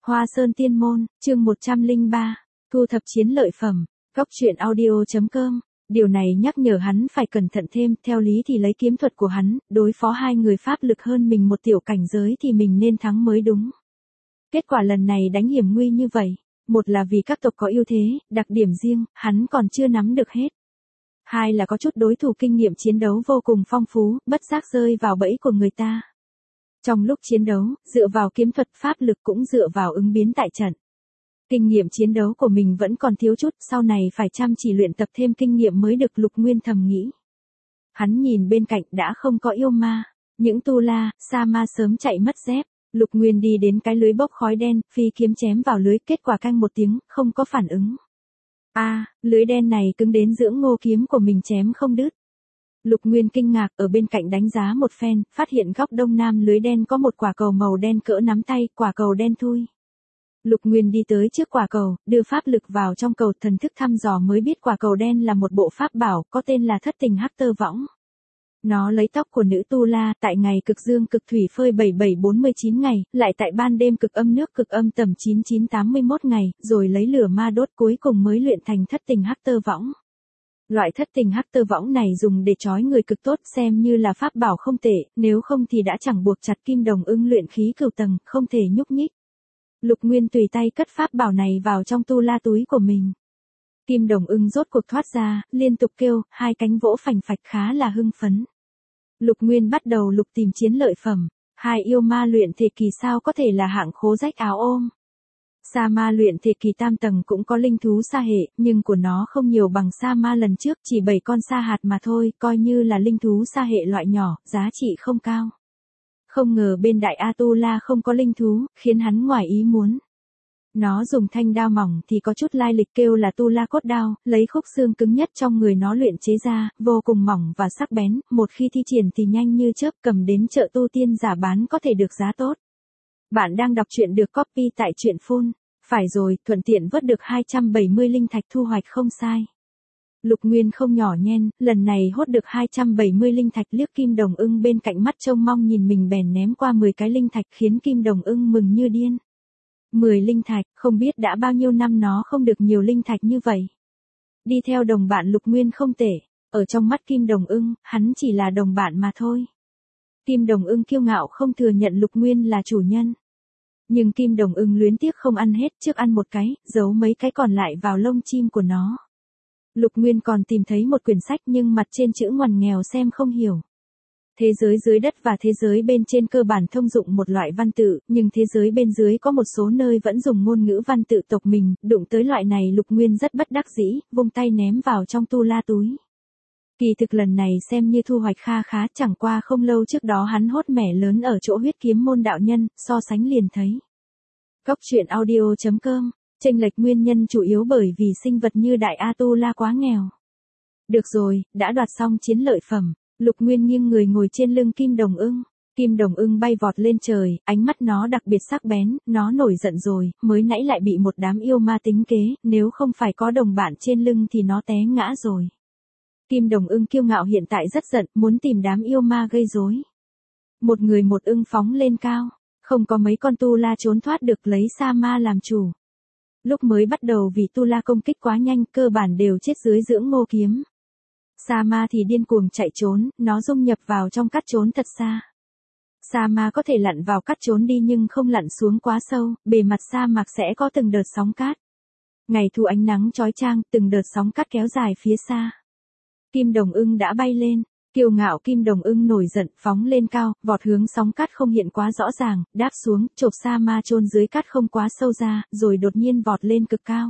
Hoa Sơn Tiên Môn, chương 103, thu thập chiến lợi phẩm, góc truyện audio.com. Điều này nhắc nhở hắn phải cẩn thận thêm, theo lý thì lấy kiếm thuật của hắn, đối phó hai người pháp lực hơn mình một tiểu cảnh giới thì mình nên thắng mới đúng. Kết quả lần này đánh hiểm nguy như vậy, một là vì các tộc có ưu thế, đặc điểm riêng, hắn còn chưa nắm được hết. Hai là có chút đối thủ kinh nghiệm chiến đấu vô cùng phong phú, bất giác rơi vào bẫy của người ta. Trong lúc chiến đấu, dựa vào kiếm thuật pháp lực cũng dựa vào ứng biến tại trận. Kinh nghiệm chiến đấu của mình vẫn còn thiếu chút, sau này phải chăm chỉ luyện tập thêm kinh nghiệm mới được, Lục Nguyên thầm nghĩ. Hắn nhìn bên cạnh đã không có yêu ma, những tu la, sa ma sớm chạy mất dép. Lục Nguyên đi đến cái lưới bốc khói đen, phi kiếm chém vào lưới, kết quả canh một tiếng, không có phản ứng. Lưới đen này cứng đến dưỡng ngô kiếm của mình chém không đứt. Lục Nguyên kinh ngạc, ở bên cạnh đánh giá một phen, phát hiện góc đông nam lưới đen có một quả cầu màu đen cỡ nắm tay, quả cầu đen thui. Lục Nguyên đi tới trước quả cầu, đưa pháp lực vào trong cầu, thần thức thăm dò mới biết quả cầu đen là một bộ pháp bảo, có tên là Thất Tình Hắc Tơ Võng. Nó lấy tóc của nữ tu la, tại ngày cực dương cực thủy phơi 7749 ngày, lại tại ban đêm cực âm nước cực âm tầm 9981 ngày, rồi lấy lửa ma đốt, cuối cùng mới luyện thành Thất Tình Hắc Tơ Võng. Loại Thất Tình Hắc Tơ Võng này dùng để trói người cực tốt, xem như là pháp bảo không tệ, nếu không thì đã chẳng buộc chặt Kim Đồng Ưng luyện khí cửu tầng, không thể nhúc nhích. Lục Nguyên tùy tay cất pháp bảo này vào trong tu la túi của mình. Kim Đồng Ưng rốt cuộc thoát ra, liên tục kêu, hai cánh vỗ phành phạch khá là hưng phấn. Lục Nguyên bắt đầu lục tìm chiến lợi phẩm, hai yêu ma luyện thể kỳ sao có thể là hạng khố rách áo ôm. Sa ma luyện thể kỳ tam tầng cũng có linh thú sa hệ, nhưng của nó không nhiều bằng sa ma lần trước, chỉ 7 con sa hạt mà thôi, coi như là linh thú sa hệ loại nhỏ, giá trị không cao. Không ngờ bên Đại A Tu La không có linh thú, khiến hắn ngoài ý muốn. Nó dùng thanh đao mỏng thì có chút lai lịch, kêu là Tu La cốt đao, lấy khúc xương cứng nhất trong người nó luyện chế ra, vô cùng mỏng và sắc bén, một khi thi triển thì nhanh như chớp, cầm đến chợ tu tiên giả bán có thể được giá tốt. Bạn đang đọc truyện được copy tại truyện phun. Phải rồi, thuận tiện vớt được 270 linh thạch, thu hoạch không sai. Lục Nguyên không nhỏ nhen, lần này hốt được 270 linh thạch, liếc Kim Đồng Ưng bên cạnh mắt trông mong nhìn mình bèn ném qua 10 cái linh thạch, khiến Kim Đồng Ưng mừng như điên. 10 linh thạch, không biết đã bao nhiêu năm nó không được nhiều linh thạch như vậy. Đi theo đồng bạn Lục Nguyên không tệ, ở trong mắt Kim Đồng Ưng, hắn chỉ là đồng bạn mà thôi. Kim Đồng Ưng kiêu ngạo không thừa nhận Lục Nguyên là chủ nhân. Nhưng Kim Đồng Ưng luyến tiếc không ăn hết, trước ăn một cái, giấu mấy cái còn lại vào lông chim của nó. Lục Nguyên còn tìm thấy một quyển sách nhưng mặt trên chữ ngoằn nghèo xem không hiểu. Thế giới dưới đất và thế giới bên trên cơ bản thông dụng một loại văn tự, nhưng thế giới bên dưới có một số nơi vẫn dùng ngôn ngữ văn tự tộc mình, đụng tới loại này Lục Nguyên rất bất đắc dĩ, vung tay ném vào trong tu la túi. Kỳ thực lần này xem như thu hoạch kha khá, chẳng qua không lâu trước đó hắn hốt mẻ lớn ở chỗ Huyết Kiếm Môn đạo nhân, so sánh liền thấy. Góc truyện audio.com, chênh lệch nguyên nhân chủ yếu bởi vì sinh vật như Đại A Tu La quá nghèo. Được rồi, đã đoạt xong chiến lợi phẩm, Lục Nguyên nghiêng người ngồi trên lưng Kim Đồng Ưng. Kim Đồng Ưng bay vọt lên trời, ánh mắt nó đặc biệt sắc bén, nó nổi giận rồi, mới nãy lại bị một đám yêu ma tính kế, nếu không phải có đồng bạn trên lưng thì nó té ngã rồi. Kim Đồng Ưng kiêu ngạo hiện tại rất giận, muốn tìm đám yêu ma gây rối. Một người một ưng phóng lên cao, không có mấy con tu la trốn thoát được, lấy sa ma làm chủ. Lúc mới bắt đầu vì tu la công kích quá nhanh, cơ bản đều chết dưới dưỡng ngô kiếm. Sa ma thì điên cuồng chạy trốn, nó dung nhập vào trong cát trốn thật xa. Sa ma có thể lặn vào cát trốn đi nhưng không lặn xuống quá sâu, bề mặt sa mạc sẽ có từng đợt sóng cát. Ngày thu ánh nắng chói chang, từng đợt sóng cát kéo dài phía xa. Kim Đồng Ưng đã bay lên, kiêu ngạo Kim Đồng Ưng nổi giận, phóng lên cao, vọt hướng sóng cát không hiện quá rõ ràng, đáp xuống, chộp sa ma chôn dưới cát không quá sâu ra, rồi đột nhiên vọt lên cực cao.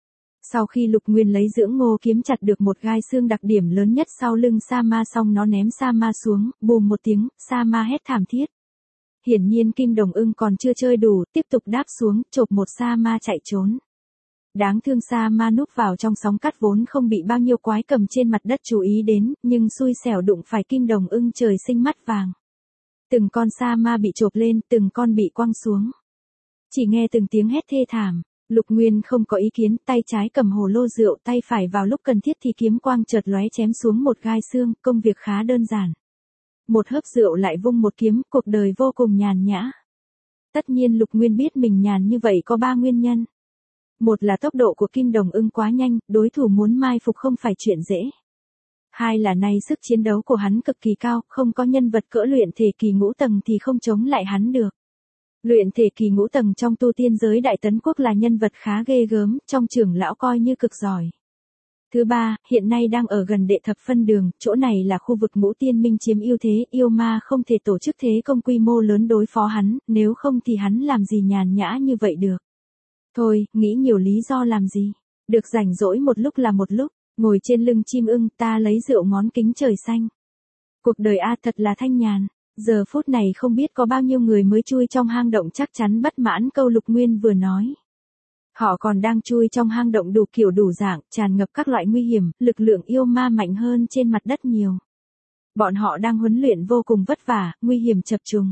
Sau khi Lục Nguyên lấy dưỡng ngô kiếm chặt được một gai xương đặc điểm lớn nhất sau lưng sa ma xong, nó ném sa ma xuống, bùm một tiếng, sa ma hét thảm thiết. Hiển nhiên Kim Đồng Ưng còn chưa chơi đủ, tiếp tục đáp xuống, chộp một sa ma chạy trốn. Đáng thương sa ma núp vào trong sóng cát vốn không bị bao nhiêu quái cầm trên mặt đất chú ý đến, nhưng xui xẻo đụng phải Kim Đồng Ưng trời sinh mắt vàng. Từng con sa ma bị chộp lên, từng con bị quăng xuống. Chỉ nghe từng tiếng hét thê thảm, Lục Nguyên không có ý kiến, tay trái cầm hồ lô rượu, tay phải vào lúc cần thiết thì kiếm quang chợt lóe chém xuống một gai xương, công việc khá đơn giản. Một hớp rượu lại vung một kiếm, cuộc đời vô cùng nhàn nhã. Tất nhiên Lục Nguyên biết mình nhàn như vậy có 3 nguyên nhân. Một là tốc độ của Kim Đồng Ưng quá nhanh, đối thủ muốn mai phục không phải chuyện dễ. Hai là nay sức chiến đấu của hắn cực kỳ cao, không có nhân vật cỡ luyện thể kỳ ngũ tầng thì không chống lại hắn được. Luyện thể kỳ ngũ tầng trong tu tiên giới Đại Tấn Quốc là nhân vật khá ghê gớm, trong trưởng lão coi như cực giỏi. Thứ ba, hiện nay đang ở gần Đệ Thập Phân Đường, chỗ này là khu vực Ngũ Tiên Minh chiếm ưu thế, yêu ma không thể tổ chức thế công quy mô lớn đối phó hắn, nếu không thì hắn làm gì nhàn nhã như vậy được. Thôi, nghĩ nhiều lý do làm gì, được rảnh rỗi một lúc là một lúc, ngồi trên lưng chim ưng ta lấy rượu ngón kính trời xanh. Cuộc đời thật là thanh nhàn, giờ phút này không biết có bao nhiêu người mới chui trong hang động chắc chắn bất mãn câu Lục Nguyên vừa nói. Họ còn đang chui trong hang động đủ kiểu đủ dạng, tràn ngập các loại nguy hiểm, lực lượng yêu ma mạnh hơn trên mặt đất nhiều. Bọn họ đang huấn luyện vô cùng vất vả, nguy hiểm chập trùng.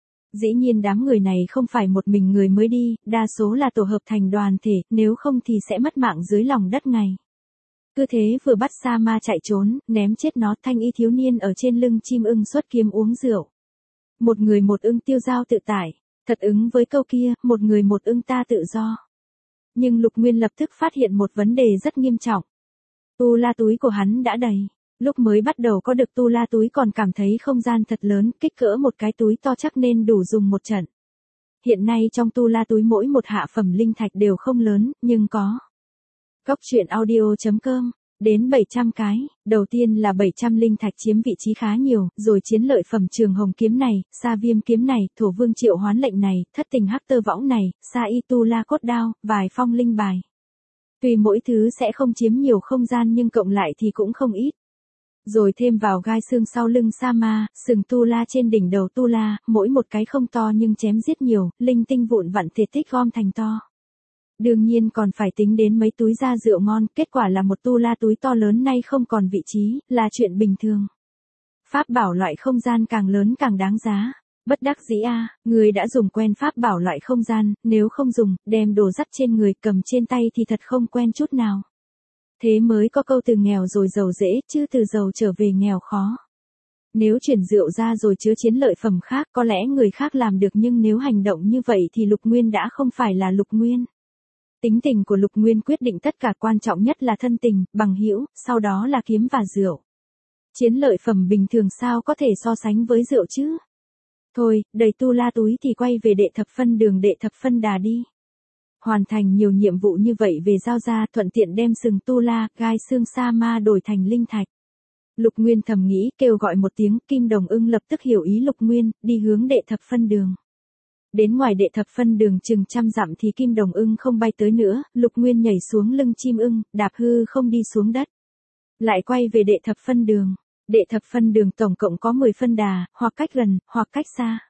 Dĩ nhiên đám người này không phải một mình người mới đi, đa số là tổ hợp thành đoàn thể, nếu không thì sẽ mất mạng dưới lòng đất ngay. Cứ thế vừa bắt sa ma chạy trốn, ném chết nó, thanh y thiếu niên ở trên lưng chim ưng xuất kiếm uống rượu. Một người một ưng tiêu dao tự tại, thật ứng với câu kia, một người một ưng ta tự do. Nhưng Lục Nguyên lập tức phát hiện một vấn đề rất nghiêm trọng. Tu la túi của hắn đã đầy. Lúc mới bắt đầu có được tu la túi còn cảm thấy không gian thật lớn, kích cỡ một cái túi to chắc nên đủ dùng một trận. Hiện nay trong tu la túi mỗi một hạ phẩm linh thạch đều không lớn, nhưng có. Góc truyện audio.com, đến 700 cái, đầu tiên là 700 linh thạch chiếm vị trí khá nhiều, rồi chiến lợi phẩm trường hồng kiếm này, sa viêm kiếm này, thổ vương triệu hoán lệnh này, thất tình hắc tơ võng này, sa y tu la cốt đao, vài phong linh bài. Tuy mỗi thứ sẽ không chiếm nhiều không gian nhưng cộng lại thì cũng không ít. Rồi thêm vào gai xương sau lưng sa ma, sừng tu la trên đỉnh đầu tu la, mỗi một cái không to nhưng chém giết nhiều, linh tinh vụn vặn thể tích gom thành to. Đương nhiên còn phải tính đến mấy túi da rượu ngon, kết quả là một tu la túi to lớn nay không còn vị trí, là chuyện bình thường. Pháp bảo loại không gian càng lớn càng đáng giá. Bất đắc dĩ người đã dùng quen pháp bảo loại không gian, nếu không dùng, đem đồ dắt trên người cầm trên tay thì thật không quen chút nào. Thế mới có câu từ nghèo rồi giàu dễ, chứ từ giàu trở về nghèo khó. Nếu chuyển rượu ra rồi chứa chiến lợi phẩm khác, có lẽ người khác làm được nhưng nếu hành động như vậy thì Lục Nguyên đã không phải là Lục Nguyên. Tính tình của Lục Nguyên quyết định tất cả, quan trọng nhất là thân tình, bằng hữu, sau đó là kiếm và rượu. Chiến lợi phẩm bình thường sao có thể so sánh với rượu chứ? Thôi, đầy tu la túi thì quay về Đệ Thập Phân Đường Đệ Thập Phân Đà đi. Hoàn thành nhiều nhiệm vụ như vậy về giao ra, thuận tiện đem sừng tu la, gai xương sa ma đổi thành linh thạch. Lục Nguyên thầm nghĩ, kêu gọi một tiếng, Kim Đồng Ưng lập tức hiểu ý Lục Nguyên, đi hướng Đệ Thập Phân Đường. Đến ngoài Đệ Thập Phân Đường chừng 100 dặm thì Kim Đồng Ưng không bay tới nữa, Lục Nguyên nhảy xuống lưng chim ưng, đạp hư không đi xuống đất. Lại quay về Đệ Thập Phân Đường. Đệ Thập Phân Đường tổng cộng có 10 phân đà, hoặc cách gần, hoặc cách xa.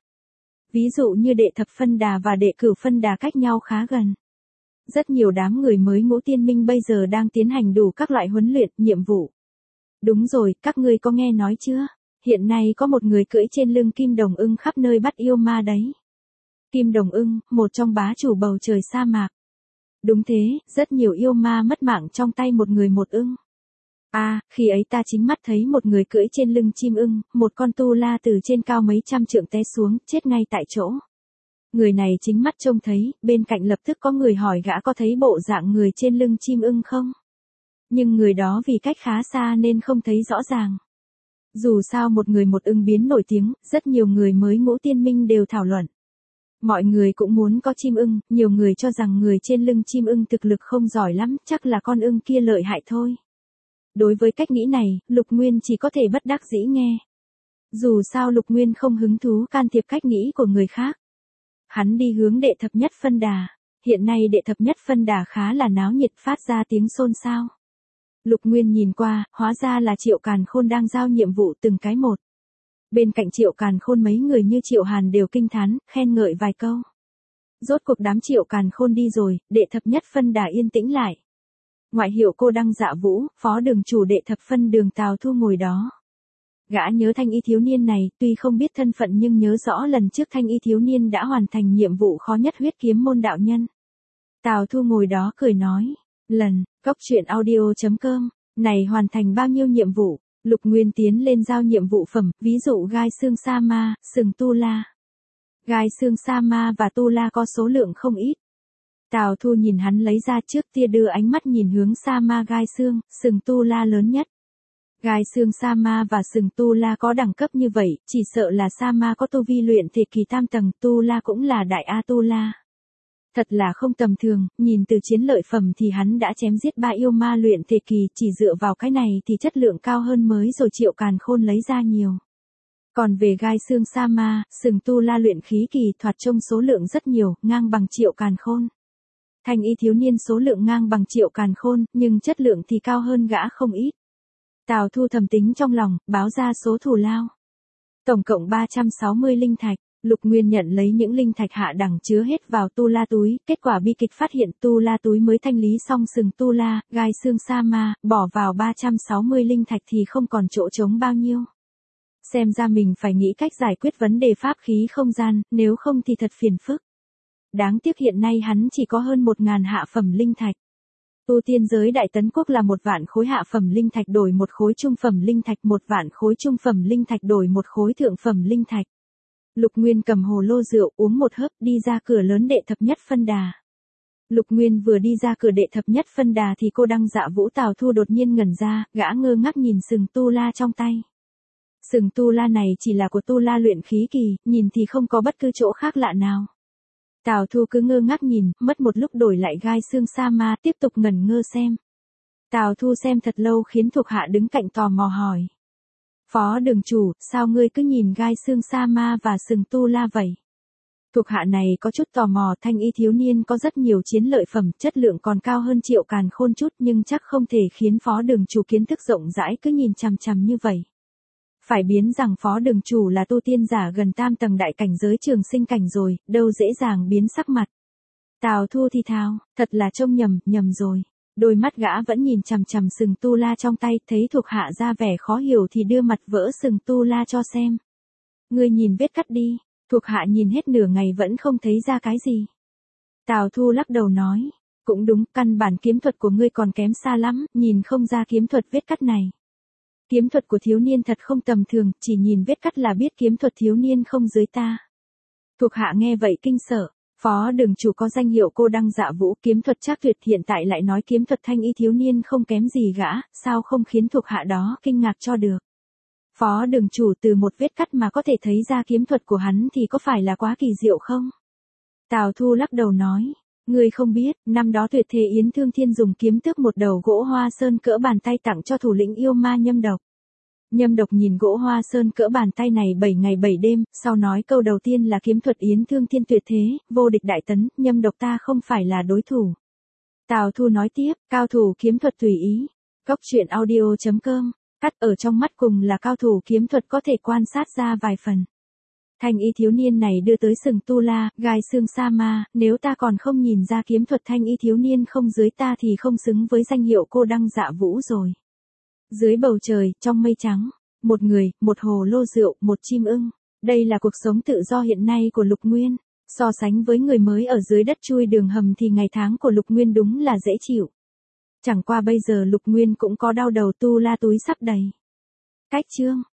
Ví dụ như Đệ Thập Phân Đà và Đệ Cửu Phân Đà cách nhau khá gần. Rất nhiều đám người mới Ngũ Tiên Minh bây giờ đang tiến hành đủ các loại huấn luyện, nhiệm vụ. Đúng rồi, các ngươi có nghe nói chưa? Hiện nay có một người cưỡi trên lưng Kim Đồng Ưng khắp nơi bắt yêu ma đấy. Kim Đồng Ưng, một trong bá chủ bầu trời sa mạc. Đúng thế, rất nhiều yêu ma mất mạng trong tay một người một ưng. Khi ấy ta chính mắt thấy một người cưỡi trên lưng chim ưng, một con tu la từ trên cao mấy trăm trượng té xuống, chết ngay tại chỗ. Người này chính mắt trông thấy, bên cạnh lập tức có người hỏi gã có thấy bộ dạng người trên lưng chim ưng không? Nhưng người đó vì cách khá xa nên không thấy rõ ràng. Dù sao một người một ưng biến nổi tiếng, rất nhiều người mới Ngũ Tiên Minh đều thảo luận. Mọi người cũng muốn có chim ưng, nhiều người cho rằng người trên lưng chim ưng thực lực không giỏi lắm, chắc là con ưng kia lợi hại thôi. Đối với cách nghĩ này, Lục Nguyên chỉ có thể bất đắc dĩ nghe. Dù sao Lục Nguyên không hứng thú can thiệp cách nghĩ của người khác. Hắn đi hướng Đệ Thập Nhất Phân Đà. Hiện nay Đệ Thập Nhất Phân Đà khá là náo nhiệt, phát ra tiếng xôn xao. Lục Nguyên nhìn qua, hóa ra là Triệu Càn Khôn đang giao nhiệm vụ từng cái một. Bên cạnh Triệu Càn Khôn mấy người như Triệu Hàn đều kinh thán, khen ngợi vài câu. Rốt cuộc đám Triệu Càn Khôn đi rồi, Đệ Thập Nhất Phân Đà yên tĩnh lại. Ngoại hiệu Cô Đăng Dạ Vũ, phó đường chủ Đệ Thập Phân Đường Tào Thu ngồi đó. Gã nhớ thanh y thiếu niên này, tuy không biết thân phận nhưng nhớ rõ lần trước thanh y thiếu niên đã hoàn thành nhiệm vụ khó nhất huyết kiếm môn đạo nhân. Tào Thu ngồi đó cười nói, góc truyện audio.com, này hoàn thành bao nhiêu nhiệm vụ? Lục Nguyên tiến lên giao nhiệm vụ phẩm, ví dụ gai xương sa ma, sừng tu la. Gai xương sa ma và tu la có số lượng không ít. Tào Thu nhìn hắn lấy ra trước tia đưa ánh mắt nhìn hướng sa ma gai xương, sừng tu la lớn nhất. Gai xương sa ma và sừng tu la có đẳng cấp như vậy, chỉ sợ là sa ma có tu vi luyện thể kỳ tam tầng, tu la cũng là đại A tu la. Thật là không tầm thường, nhìn từ chiến lợi phẩm thì hắn đã chém giết 3 yêu ma luyện thể kỳ, chỉ dựa vào cái này thì chất lượng cao hơn mới rồi Triệu Càn Khôn lấy ra nhiều. Còn về gai xương sa ma, sừng tu la luyện khí kỳ thoạt trông số lượng rất nhiều, ngang bằng Triệu Càn Khôn. Thanh y thiếu niên số lượng ngang bằng Triệu Càn Khôn, nhưng chất lượng thì cao hơn gã không ít. Tào Thu thầm tính trong lòng, báo ra số thù lao. Tổng cộng 360 linh thạch. Lục Nguyên nhận lấy những linh thạch hạ đẳng chứa hết vào tu la túi, kết quả bi kịch phát hiện tu la túi mới thanh lý xong sừng tu la, gai xương sa ma, bỏ vào 360 linh thạch thì không còn chỗ trống bao nhiêu. Xem ra mình phải nghĩ cách giải quyết vấn đề pháp khí không gian, nếu không thì thật phiền phức. Đáng tiếc hiện nay hắn chỉ có hơn 1.000 hạ phẩm linh thạch. Tu tiên giới Đại Tấn Quốc là 1 vạn khối hạ phẩm linh thạch đổi 1 khối trung phẩm linh thạch, 1 vạn khối trung phẩm linh thạch đổi 1 khối thượng phẩm linh thạch. Lục Nguyên cầm hồ lô rượu uống một hớp đi ra cửa lớn đệ thập nhất phân đà. Lục Nguyên vừa đi ra cửa đệ thập nhất phân đà thì cô Đăng Dạ Vũ Tào Thu đột nhiên ngẩn ra, gã ngơ ngác nhìn sừng tu la trong tay. Sừng tu la này chỉ là của tu la luyện khí kỳ, nhìn thì không có bất cứ chỗ khác lạ nào. Tào Thu cứ ngơ ngác nhìn, mất một lúc đổi lại gai xương sa ma, tiếp tục ngẩn ngơ xem. Tào Thu xem thật lâu khiến thuộc hạ đứng cạnh tò mò hỏi. Phó đường chủ, sao ngươi cứ nhìn gai xương sa ma và sừng tu la vậy? Thuộc hạ này có chút tò mò, thanh y thiếu niên có rất nhiều chiến lợi phẩm, chất lượng còn cao hơn Triệu Càn Khôn chút nhưng chắc không thể khiến phó đường chủ kiến thức rộng rãi cứ nhìn chằm chằm như vậy. Phải biến rằng phó đường chủ là tu tiên giả gần tam tầng đại cảnh giới trường sinh cảnh rồi, đâu dễ dàng biến sắc mặt. Tào Thu thì thào, thật là trông nhầm rồi. Đôi mắt gã vẫn nhìn chằm chằm sừng tu la trong tay, thấy thuộc hạ ra vẻ khó hiểu thì đưa mặt vỡ sừng tu la cho xem. Ngươi nhìn vết cắt đi, thuộc hạ nhìn hết nửa ngày vẫn không thấy ra cái gì. Tào Thu lắc đầu nói, cũng đúng, căn bản kiếm thuật của ngươi còn kém xa lắm, nhìn không ra kiếm thuật vết cắt này. Kiếm thuật của thiếu niên thật không tầm thường, chỉ nhìn vết cắt là biết kiếm thuật thiếu niên không dưới ta. Thuộc hạ nghe vậy kinh sợ. Phó đường chủ có danh hiệu cô Đăng Dạ Vũ, kiếm thuật chắc tuyệt, hiện tại lại nói kiếm thuật thanh y thiếu niên không kém gì gã, sao không khiến thuộc hạ đó kinh ngạc cho được. Phó đường chủ từ một vết cắt mà có thể thấy ra kiếm thuật của hắn thì có phải là quá kỳ diệu không? Tào Thu lắc đầu nói, ngươi không biết, năm đó Tuyệt Thế Yến Thương Thiên dùng kiếm tước một đầu gỗ hoa sơn cỡ bàn tay tặng cho thủ lĩnh yêu ma Nhâm Độc. Nhâm Độc nhìn gỗ hoa sơn cỡ bàn tay này 7 ngày 7 đêm, sau nói câu đầu tiên là kiếm thuật Yến Thương Thiên tuyệt thế, vô địch đại tấn, Nhâm Độc ta không phải là đối thủ. Tào Thu nói tiếp, cao thủ kiếm thuật tùy ý. Góc truyện audio.com, cắt ở trong mắt cùng là cao thủ kiếm thuật có thể quan sát ra vài phần. Thanh y thiếu niên này đưa tới sừng tu la, gai xương sa ma, nếu ta còn không nhìn ra kiếm thuật thanh y thiếu niên không dưới ta thì không xứng với danh hiệu cô Đăng Dạ Vũ rồi. Dưới bầu trời, trong mây trắng, một người, một hồ lô rượu, một chim ưng. Đây là cuộc sống tự do hiện nay của Lục Nguyên. So sánh với người mới ở dưới đất chui đường hầm thì ngày tháng của Lục Nguyên đúng là dễ chịu. Chẳng qua bây giờ Lục Nguyên cũng có đau đầu, tu la túi sắp đầy. Cách chương